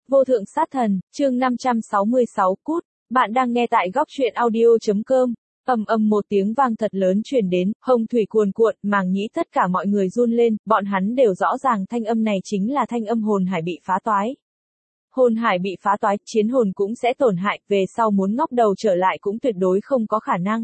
Vô thượng sát thần, chương 566, cút. Bạn đang nghe tại góc truyện audio.com. Ầm ầm một tiếng vang thật lớn truyền đến, hồng thủy cuồn cuộn, màng nhĩ tất cả mọi người run lên, bọn hắn đều rõ ràng thanh âm này chính là thanh âm hồn hải bị phá toái. Hồn hải bị phá toái, chiến hồn cũng sẽ tổn hại, về sau muốn ngóc đầu trở lại cũng tuyệt đối không có khả năng.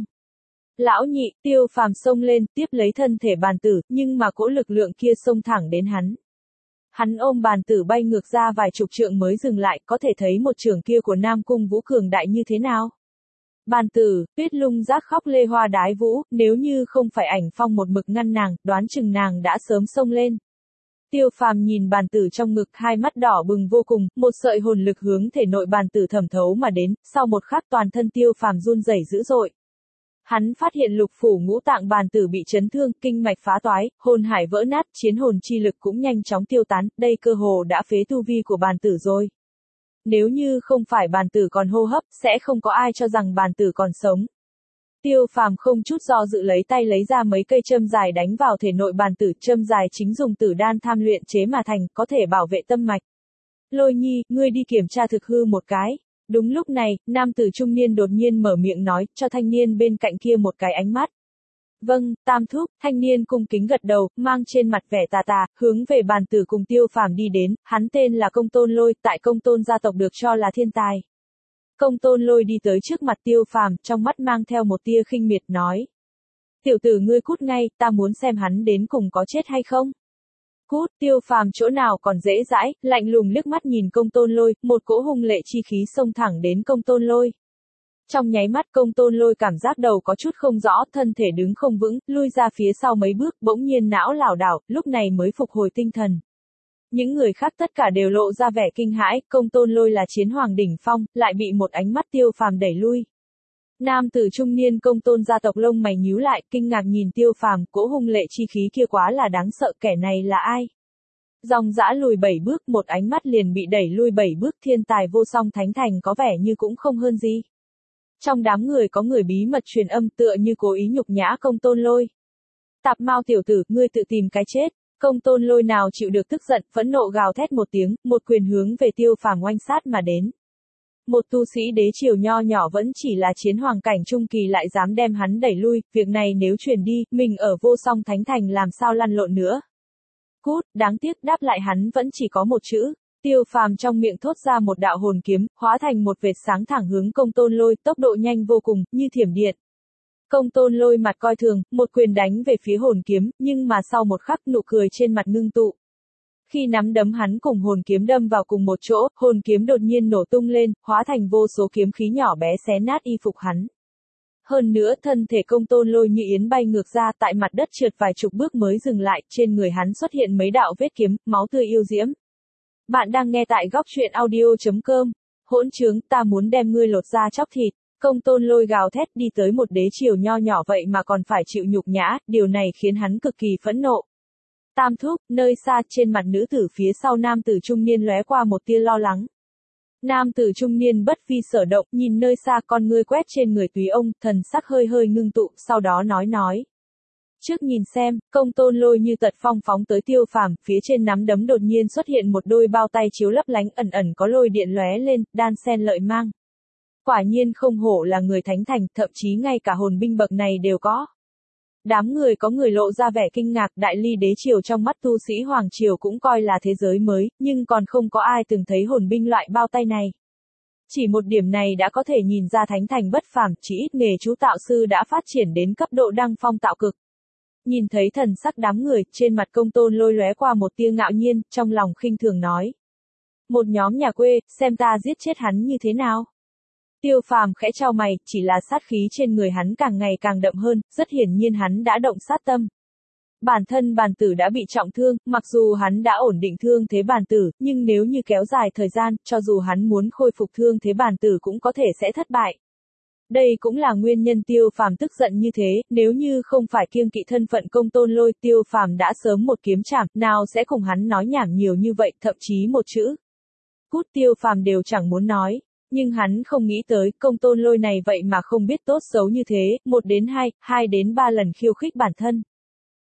Lão nhị, Tiêu Phàm xông lên, tiếp lấy thân thể bàn tử, nhưng mà cỗ lực lượng kia xông thẳng đến hắn. Hắn ôm bàn tử bay ngược ra vài chục trượng mới dừng lại, có thể thấy một trường kia của Nam Cung Vũ cường đại như thế nào. Bàn tử, Tuyết Lung giác khóc lê hoa đái vũ, nếu như không phải ảnh phong một mực ngăn nàng, đoán chừng nàng đã sớm xông lên. Tiêu Phàm nhìn bàn tử trong ngực, hai mắt đỏ bừng vô cùng, một sợi hồn lực hướng thể nội bàn tử thẩm thấu mà đến, sau một khắc toàn thân Tiêu Phàm run rẩy dữ dội. Hắn phát hiện lục phủ ngũ tạng bàn tử bị chấn thương, kinh mạch phá toái, hồn hải vỡ nát, chiến hồn chi lực cũng nhanh chóng tiêu tán, đây cơ hồ đã phế tu vi của bàn tử rồi. Nếu như không phải bàn tử còn hô hấp, sẽ không có ai cho rằng bàn tử còn sống. Tiêu Phàm không chút do dự lấy tay lấy ra mấy cây châm dài đánh vào thể nội bàn tử, châm dài chính dùng tử đan tham luyện chế mà thành, có thể bảo vệ tâm mạch. Lôi Nhi, ngươi đi kiểm tra thực hư một cái. Đúng lúc này, nam tử trung niên đột nhiên mở miệng nói, cho thanh niên bên cạnh kia một cái ánh mắt. Vâng, tam thúc, thanh niên cung kính gật đầu, mang trên mặt vẻ tà tà, hướng về bàn tử cùng Tiêu Phàm đi đến, hắn tên là Công Tôn Lôi, tại Công Tôn gia tộc được cho là thiên tài. Công Tôn Lôi đi tới trước mặt Tiêu Phàm, trong mắt mang theo một tia khinh miệt nói. Tiểu tử ngươi cút ngay, ta muốn xem hắn đến cùng có chết hay không. Cút, Tiêu Phàm chỗ nào còn dễ dãi, lạnh lùng liếc mắt nhìn Công Tôn Lôi, một cỗ hung lệ chi khí xông thẳng đến Công Tôn Lôi. Trong nháy mắt Công Tôn Lôi cảm giác đầu có chút không rõ, thân thể đứng không vững, lui ra phía sau mấy bước, bỗng nhiên não lảo đảo, lúc này mới phục hồi tinh thần. Những người khác tất cả đều lộ ra vẻ kinh hãi, Công Tôn Lôi là chiến hoàng đỉnh phong, lại bị một ánh mắt Tiêu Phàm đẩy lui. Nam tử trung niên Công Tôn gia tộc lông mày nhíu lại, kinh ngạc nhìn Tiêu Phàm, cỗ hung lệ chi khí kia quá là đáng sợ, kẻ này là ai? Dòng dã lùi 7 bước, một ánh mắt liền bị đẩy lui 7 bước, thiên tài vô song thánh thành có vẻ như cũng không hơn gì. Trong đám người có người bí mật truyền âm tựa như cố ý nhục nhã Công Tôn Lôi. Tạp Mao tiểu tử, ngươi tự tìm cái chết. Công Tôn Lôi nào chịu được tức giận, phẫn nộ gào thét một tiếng, một quyền hướng về Tiêu Phàm oanh sát mà đến. Một tu sĩ đế triều nho nhỏ vẫn chỉ là chiến hoàng cảnh trung kỳ lại dám đem hắn đẩy lui, việc này nếu truyền đi, mình ở vô song thánh thành làm sao lăn lộn nữa. Cút, đáng tiếc đáp lại hắn vẫn chỉ có một chữ. Tiêu Phàm trong miệng thốt ra một đạo hồn kiếm, hóa thành một vệt sáng thẳng hướng Công Tôn Lôi, tốc độ nhanh vô cùng, như thiểm điện. Công Tôn Lôi mặt coi thường, một quyền đánh về phía hồn kiếm, nhưng mà sau một khắc nụ cười trên mặt ngưng tụ. Khi nắm đấm hắn cùng hồn kiếm đâm vào cùng một chỗ, hồn kiếm đột nhiên nổ tung lên, hóa thành vô số kiếm khí nhỏ bé xé nát y phục hắn. Hơn nữa thân thể Công Tôn Lôi như yến bay ngược ra, tại mặt đất trượt vài chục bước mới dừng lại, trên người hắn xuất hiện mấy đạo vết kiếm, máu tươi yêu diễm. Bạn đang nghe tại góc truyện audio.com. Hỗn trướng, ta muốn đem ngươi lột da chóc thịt. Công Tôn Lôi gào thét đi tới một đế triều nho nhỏ vậy mà còn phải chịu nhục nhã, điều này khiến hắn cực kỳ phẫn nộ. Tam thúc, nơi xa, trên mặt nữ tử phía sau nam tử trung niên lóe qua một tia lo lắng. Nam tử trung niên bất vi sở động, nhìn nơi xa, con ngươi quét trên người Túy ông, thần sắc hơi hơi ngưng tụ, sau đó nói. Trước nhìn xem, Công Tôn Lôi như tật phong phóng tới Tiêu Phàm, phía trên nắm đấm đột nhiên xuất hiện một đôi bao tay chiếu lấp lánh, ẩn ẩn có lôi điện lóe lên, đan xen lợi mang. Quả nhiên không hổ là người thánh thành, thậm chí ngay cả hồn binh bậc này đều có. Đám người có người lộ ra vẻ kinh ngạc, đại ly đế triều trong mắt tu sĩ hoàng triều cũng coi là thế giới mới, nhưng còn không có ai từng thấy hồn binh loại bao tay này. Chỉ một điểm này đã có thể nhìn ra thánh thành bất phàm, chỉ ít nghề chú tạo sư đã phát triển đến cấp độ đăng phong tạo cực. Nhìn thấy thần sắc đám người, trên mặt Công Tôn Lôi lóe qua một tia ngạo nhiên, trong lòng khinh thường nói. Một nhóm nhà quê, xem ta giết chết hắn như thế nào. Tiêu Phàm khẽ chau mày, chỉ là sát khí trên người hắn càng ngày càng đậm hơn, rất hiển nhiên hắn đã động sát tâm. Bản thân bàn tử đã bị trọng thương, mặc dù hắn đã ổn định thương thế bàn tử, nhưng nếu như kéo dài thời gian, cho dù hắn muốn khôi phục thương thế bàn tử cũng có thể sẽ thất bại. Đây cũng là nguyên nhân Tiêu Phàm tức giận như thế, nếu như không phải kiêng kỵ thân phận Công Tôn Lôi, Tiêu Phàm đã sớm một kiếm chảm, nào sẽ cùng hắn nói nhảm nhiều như vậy, thậm chí một chữ. Cút, Tiêu Phàm đều chẳng muốn nói. Nhưng hắn không nghĩ tới, Công Tôn Lôi này vậy mà không biết tốt xấu như thế, 1 đến 2, 2 đến 3 lần khiêu khích bản thân.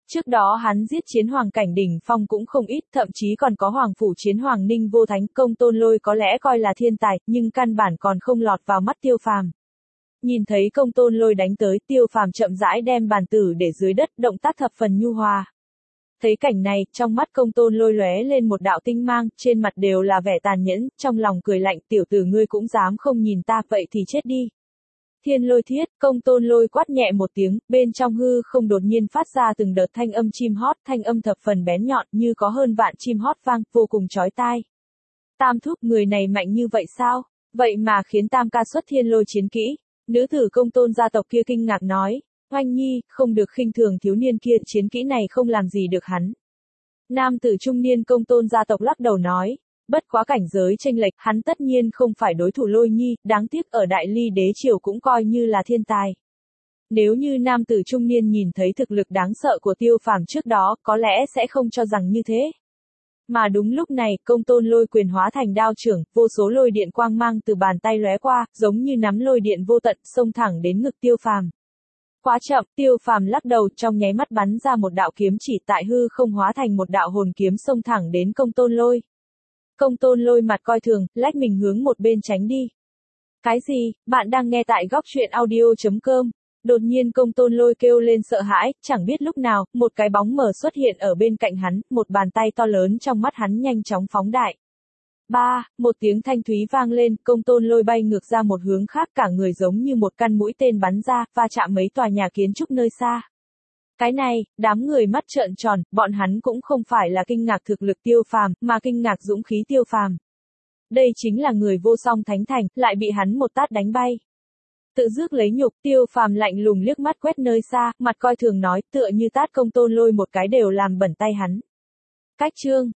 Trước đó hắn giết chiến hoàng cảnh đỉnh phong cũng không ít, thậm chí còn có hoàng phủ chiến hoàng Ninh Vô Thánh. Công Tôn Lôi có lẽ coi là thiên tài, nhưng căn bản còn không lọt vào mắt Tiêu Phàm. Nhìn thấy Công Tôn Lôi đánh tới, Tiêu Phàm chậm rãi đem bàn tử để dưới đất, động tác thập phần nhu hòa. Thấy cảnh này, trong mắt Công Tôn Lôi lóe lên một đạo tinh mang, trên mặt đều là vẻ tàn nhẫn, trong lòng cười lạnh, tiểu tử ngươi cũng dám không nhìn ta, vậy thì chết đi. Thiên Lôi Thiết, Công Tôn Lôi quát nhẹ một tiếng, bên trong hư không đột nhiên phát ra từng đợt thanh âm chim hót, thanh âm thập phần bén nhọn, như có hơn vạn chim hót vang, vô cùng chói tai. Tam thúc, người này mạnh như vậy sao? Vậy mà khiến Tam ca xuất Thiên Lôi chiến kỹ. Nữ tử Công Tôn gia tộc kia kinh ngạc nói, Oanh Nhi, không được khinh thường thiếu niên kia, chiến kỹ này không làm gì được hắn. Nam tử trung niên Công Tôn gia tộc lắc đầu nói, bất quá cảnh giới chênh lệch, hắn tất nhiên không phải đối thủ Lôi Nhi, đáng tiếc ở Đại Ly đế triều cũng coi như là thiên tài. Nếu như nam tử trung niên nhìn thấy thực lực đáng sợ của Tiêu Phàm trước đó, có lẽ sẽ không cho rằng như thế. Mà đúng lúc này, Công Tôn Lôi quyền hóa thành đao trưởng, vô số lôi điện quang mang từ bàn tay lóe qua, giống như nắm lôi điện vô tận, xông thẳng đến ngực Tiêu Phàm. Quá chậm, Tiêu Phàm lắc đầu, trong nháy mắt bắn ra một đạo kiếm chỉ tại hư không hóa thành một đạo hồn kiếm xông thẳng đến Công Tôn Lôi. Công Tôn Lôi mặt coi thường, lách mình hướng một bên tránh đi. Cái gì? Bạn đang nghe tại góc truyện audio.com. Đột nhiên Công Tôn Lôi kêu lên sợ hãi, chẳng biết lúc nào, một cái bóng mờ xuất hiện ở bên cạnh hắn, một bàn tay to lớn trong mắt hắn nhanh chóng phóng đại. Một tiếng thanh thúy vang lên, Công Tôn Lôi bay ngược ra một hướng khác, cả người giống như một căn mũi tên bắn ra, va chạm mấy tòa nhà kiến trúc nơi xa. Cái này, đám người mắt trợn tròn, bọn hắn cũng không phải là kinh ngạc thực lực Tiêu Phàm, mà kinh ngạc dũng khí Tiêu Phàm. Đây chính là người vô song thánh thành, lại bị hắn một tát đánh bay. Tự rước lấy nhục, Tiêu Phàm lạnh lùng liếc mắt quét nơi xa, mặt coi thường nói, tựa như tát Công Tôn Lôi một cái đều làm bẩn tay hắn. Cách chương